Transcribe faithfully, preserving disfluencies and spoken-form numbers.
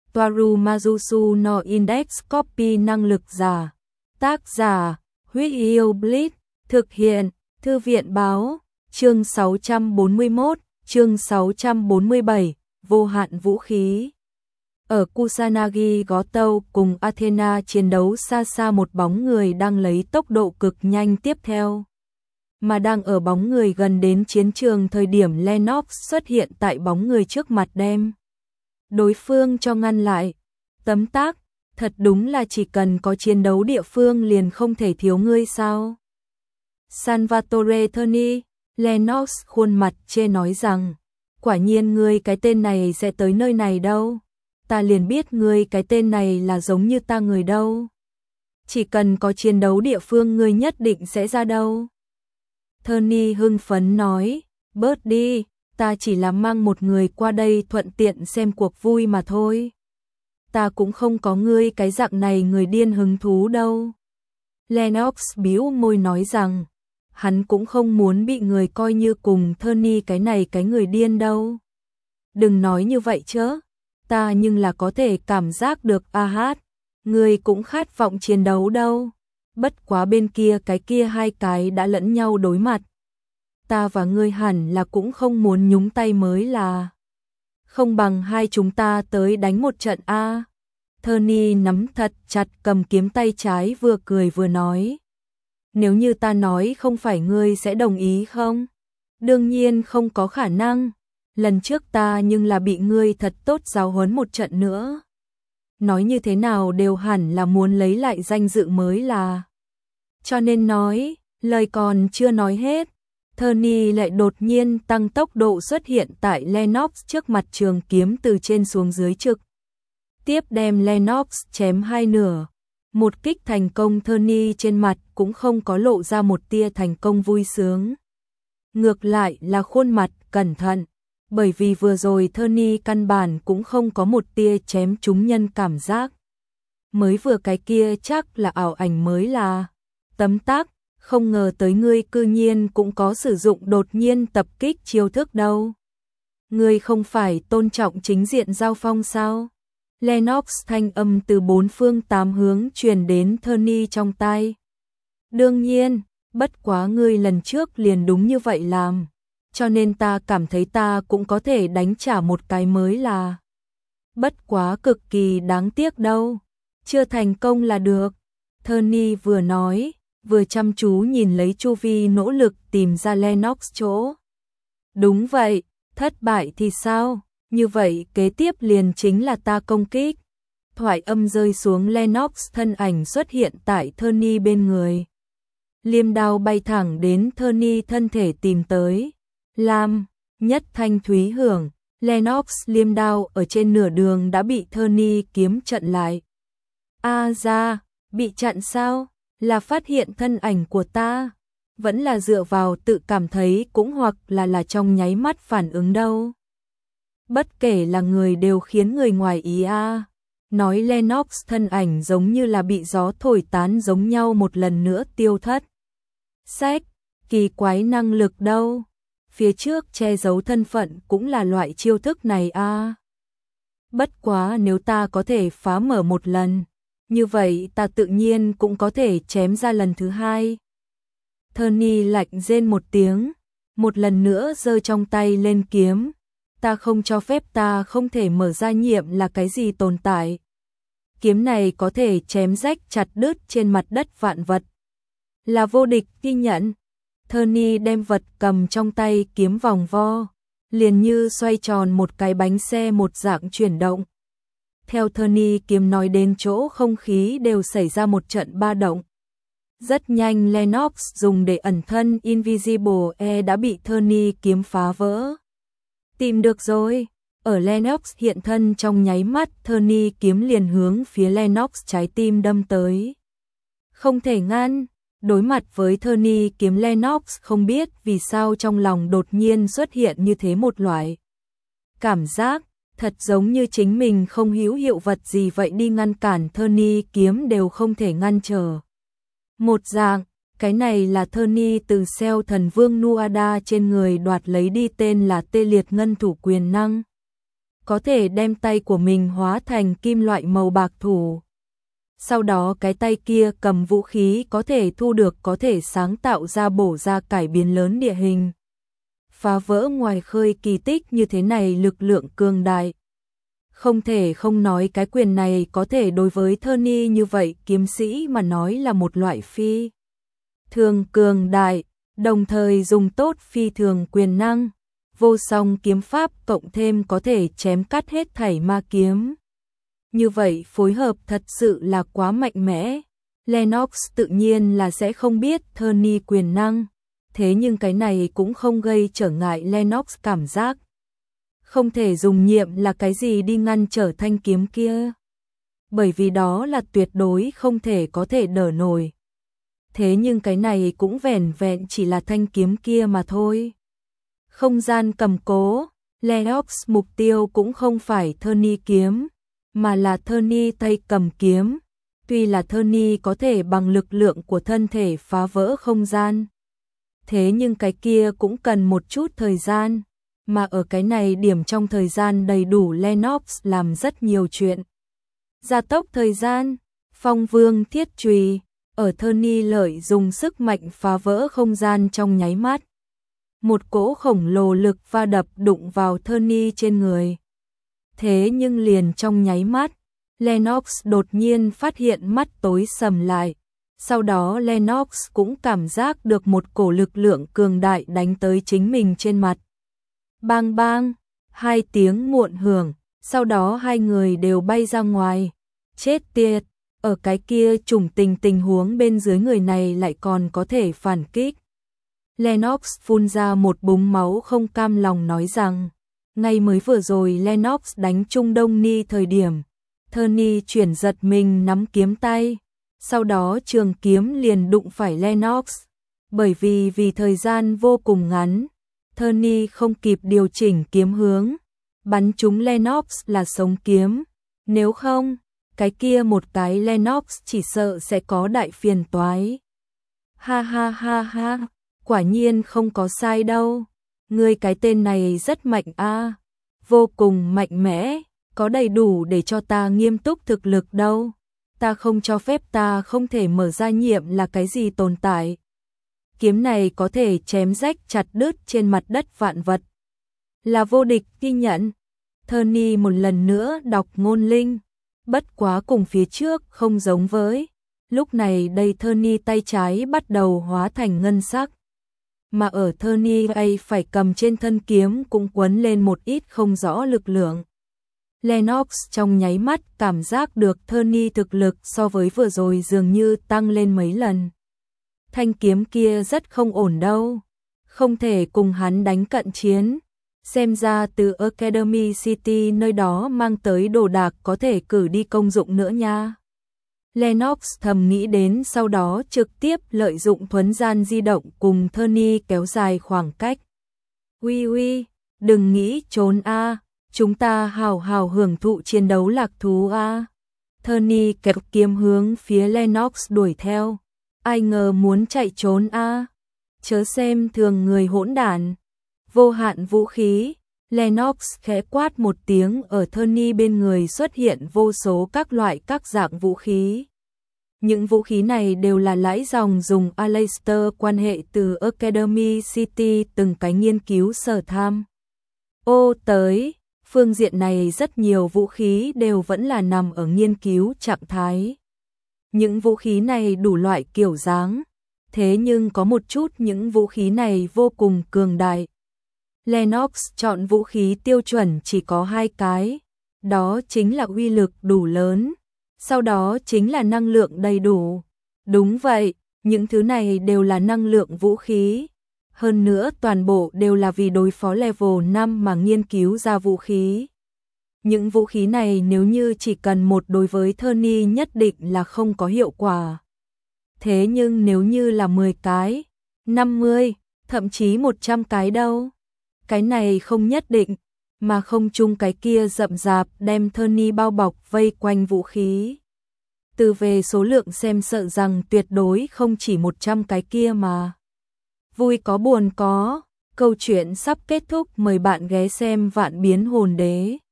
Toaru Majusu no Index Copy năng lực giả. Tác giả, Huyết Yêu Blitz, thực hiện, Thư viện báo, chương sáu trăm bốn mươi mốt, chương sáu trăm bốn mươi bảy, vô hạn vũ khí. Ở Kusanagi Gotou cùng Athena chiến đấu xa xa một bóng người đang lấy tốc độ cực nhanh tiếp theo. Mà đang ở bóng người gần đến chiến trường thời điểm Lennox xuất hiện tại bóng người trước mặt đem đối phương cho ngăn lại. Tấm tắc, thật đúng là chỉ cần có chiến đấu địa phương liền không thể thiếu ngươi sao. Salvatore Terni, Lennox khuôn mặt chê nói rằng, quả nhiên ngươi cái tên này sẽ tới nơi này đâu. Ta liền biết ngươi cái tên này là giống như ta người đâu. Chỉ cần có chiến đấu địa phương ngươi nhất định sẽ ra đâu. Terni hưng phấn nói, bớt đi, ta chỉ là mang một người qua đây thuận tiện xem cuộc vui mà thôi. Ta cũng không có ngươi cái dạng này người điên hứng thú đâu. Lennox bĩu môi nói rằng, hắn cũng không muốn bị người coi như cùng Terni cái này cái người điên đâu. Đừng nói như vậy chứ, ta nhưng là có thể cảm giác được a hát, ngươi cũng khát vọng chiến đấu đâu. Bất quá bên kia cái kia hai cái đã lẫn nhau đối mặt. Ta và ngươi hẳn là cũng không muốn nhúng tay mới là. Không bằng hai chúng ta tới đánh một trận a. Terni nắm thật chặt cầm kiếm tay trái vừa cười vừa nói. Nếu như ta nói không phải ngươi sẽ đồng ý không? Đương nhiên không có khả năng. Lần trước ta nhưng là bị ngươi thật tốt giáo huấn một trận nữa. Nói như thế nào đều hẳn là muốn lấy lại danh dự mới là. Cho nên nói, lời còn chưa nói hết. Terni lại đột nhiên tăng tốc độ xuất hiện tại Lennox trước mặt, trường kiếm từ trên xuống dưới trực. Tiếp đem Lennox chém hai nửa. Một kích thành công, Terni trên mặt cũng không có lộ ra một tia thành công vui sướng. Ngược lại là khuôn mặt cẩn thận. Bởi vì vừa rồi Terni căn bản cũng không có một tia chém trúng nhân cảm giác. Mới vừa cái kia chắc là ảo ảnh mới là. Tấm tắc, không ngờ tới ngươi cư nhiên cũng có sử dụng đột nhiên tập kích chiêu thức đâu. Ngươi không phải tôn trọng chính diện giao phong sao? Lennox thanh âm từ bốn phương tám hướng truyền đến Terni trong tai. Đương nhiên, bất quá ngươi lần trước liền đúng như vậy làm. Cho nên ta cảm thấy ta cũng có thể đánh trả một cái mới là. Bất quá cực kỳ đáng tiếc đâu. Chưa thành công là được. Terni vừa nói, vừa chăm chú nhìn lấy chu vi nỗ lực tìm ra Lennox chỗ. Đúng vậy, thất bại thì sao? Như vậy kế tiếp liền chính là ta công kích. Thoại âm rơi xuống, Lennox thân ảnh xuất hiện tại Terni bên người. Liêm đao bay thẳng đến Terni thân thể tìm tới. Lam, nhất thanh thúy hưởng, Lennox liêm đao ở trên nửa đường đã bị Terni kiếm chặn lại. A ra, bị chặn sao? Là phát hiện thân ảnh của ta, vẫn là dựa vào tự cảm thấy cũng hoặc là là trong nháy mắt phản ứng đâu. Bất kể là người đều khiến người ngoài ý a. Nói Lennox thân ảnh giống như là bị gió thổi tán giống nhau một lần nữa tiêu thất. Sách, kỳ quái năng lực đâu. Phía trước che giấu thân phận cũng là loại chiêu thức này a. Bất quá nếu ta có thể phá mở một lần, như vậy ta tự nhiên cũng có thể chém ra lần thứ hai. Terni lạnh rên một tiếng, một lần nữa giơ trong tay lên kiếm. Ta không cho phép, ta không thể mở ra nhiệm là cái gì tồn tại. Kiếm này có thể chém rách chặt đứt trên mặt đất vạn vật. Là vô địch, ghi nhận. Terni đem vật cầm trong tay kiếm vòng vo, liền như xoay tròn một cái bánh xe một dạng chuyển động. Theo Terni kiếm nói đến chỗ không khí đều xảy ra một trận ba động. Rất nhanh Lennox dùng để ẩn thân Invisible E đã bị Terni kiếm phá vỡ. Tìm được rồi. Ở Lennox hiện thân trong nháy mắt, Terni kiếm liền hướng phía Lennox trái tim đâm tới. Không thể ngăn. Đối mặt với Terni kiếm, Lennox không biết vì sao trong lòng đột nhiên xuất hiện như thế một loại cảm giác, thật giống như chính mình không hữu hiệu vật gì vậy, đi ngăn cản Terni kiếm đều không thể ngăn trở. Một dạng, cái này là Terni từ Cell thần vương Nuada trên người đoạt lấy đi, tên là tê liệt ngân thủ quyền năng. có thể đem tay của mình hóa thành kim loại màu bạc thủ. Sau đó cái tay kia cầm vũ khí có thể thu được có thể sáng tạo ra bổ ra cải biến lớn địa hình. Phá vỡ ngoài khơi kỳ tích như thế này lực lượng cường đại. Không thể không nói cái quyền này có thể đối với Tony như vậy kiếm sĩ mà nói là một loại phi thường cường đại, đồng thời dùng tốt phi thường quyền năng. Vô song kiếm pháp cộng thêm có thể chém cắt hết thảy ma kiếm. Như vậy phối hợp thật sự là quá mạnh mẽ. Lennox tự nhiên là sẽ không biết Tony quyền năng. Thế nhưng cái này cũng không gây trở ngại Lennox cảm giác. Không thể dùng nhiệm là cái gì đi ngăn trở thanh kiếm kia. Bởi vì đó là tuyệt đối không thể có thể đỡ nổi. Thế nhưng cái này cũng vẻn vẹn chỉ là thanh kiếm kia mà thôi. Không gian cầm cố, Lennox mục tiêu cũng không phải Tony kiếm, mà là Tony tay cầm kiếm. Tuy là Tony có thể bằng lực lượng của thân thể phá vỡ không gian. Thế nhưng cái kia cũng cần một chút thời gian, mà ở cái này điểm trong thời gian đầy đủ Lennox làm rất nhiều chuyện. Gia tốc thời gian, phong vương thiết chùy, ở Tony lợi dùng sức mạnh phá vỡ không gian trong nháy mắt. Một cỗ khổng lồ lực va đập đụng vào Tony trên người. Thế nhưng liền trong nháy mắt, Lennox đột nhiên phát hiện mắt tối sầm lại. Sau đó Lennox cũng cảm giác được một cổ lực lượng cường đại đánh tới chính mình trên mặt. Bang bang, hai tiếng muộn hưởng, sau đó hai người đều bay ra ngoài. Chết tiệt, ở cái kia trùng tình tình huống bên dưới người này lại còn có thể phản kích. Lennox phun ra một búng máu không cam lòng nói rằng, ngay mới vừa rồi Lennox đánh Trung Đông Ni thời điểm, Tony chuyển giật mình nắm kiếm tay, sau đó trường kiếm liền đụng phải Lennox, bởi vì vì thời gian vô cùng ngắn, Tony không kịp điều chỉnh kiếm hướng, bắn trúng Lennox là sống kiếm, nếu không, cái kia một cái Lennox chỉ sợ sẽ có đại phiền toái. Ha ha ha ha. Quả nhiên không có sai đâu, ngươi cái tên này rất mạnh a, vô cùng mạnh mẽ, có đầy đủ để cho ta nghiêm túc thực lực đâu, ta không cho phép ta không thể mở ra nhiệm là cái gì tồn tại. Kiếm này có thể chém rách chặt đứt trên mặt đất vạn vật, là vô địch ghi nhận. Tony một lần nữa đọc ngôn linh, bất quá cùng phía trước không giống với, lúc này đây Tony tay trái bắt đầu hóa thành ngân sắc. Mà ở Tony ấy phải cầm trên thân kiếm cũng quấn lên một ít không rõ lực lượng. Lennox trong nháy mắt cảm giác được Tony thực lực so với vừa rồi dường như tăng lên mấy lần. Thanh kiếm kia rất không ổn đâu, không thể cùng hắn đánh cận chiến. Xem ra từ Academy City nơi đó mang tới đồ đạc có thể cử đi công dụng nữa nha. Lennox thầm nghĩ đến, sau đó trực tiếp lợi dụng thuấn gian di động cùng Tony kéo dài khoảng cách. Uy uy, đừng nghĩ trốn a, chúng ta hào hào hưởng thụ chiến đấu lạc thú a. Tony kéo kiếm hướng phía Lennox đuổi theo. Ai ngờ muốn chạy trốn a, chớ xem thường người hỗn đản. Vô hạn vũ khí, Lennox khẽ quát một tiếng, ở Tony bên người xuất hiện vô số các loại các dạng vũ khí. Những vũ khí này đều là lãi dòng dùng Aleister quan hệ từ Academy City từng cái nghiên cứu sở tham. Ô tới, phương diện này rất nhiều vũ khí đều vẫn là nằm ở nghiên cứu trạng thái. Những vũ khí này đủ loại kiểu dáng, thế nhưng có một chút những vũ khí này vô cùng cường đại. Lennox chọn vũ khí tiêu chuẩn chỉ có hai cái, đó chính là uy lực đủ lớn, sau đó chính là năng lượng đầy đủ. Đúng vậy, những thứ này đều là năng lượng vũ khí. Hơn nữa toàn bộ đều là vì đối phó level năm mà nghiên cứu ra vũ khí. Những vũ khí này nếu như chỉ cần một đối với Tony nhất định là không có hiệu quả. Thế nhưng nếu như là mười cái, năm mươi, thậm chí một trăm cái đâu? Cái này không nhất định, mà không chung cái kia rậm rạp đem Tony bao bọc vây quanh vũ khí. Từ về số lượng xem sợ rằng tuyệt đối không chỉ một trăm cái kia mà. Vui có buồn có, câu chuyện sắp kết thúc, mời bạn ghé xem Vạn Biến Hồn Đế.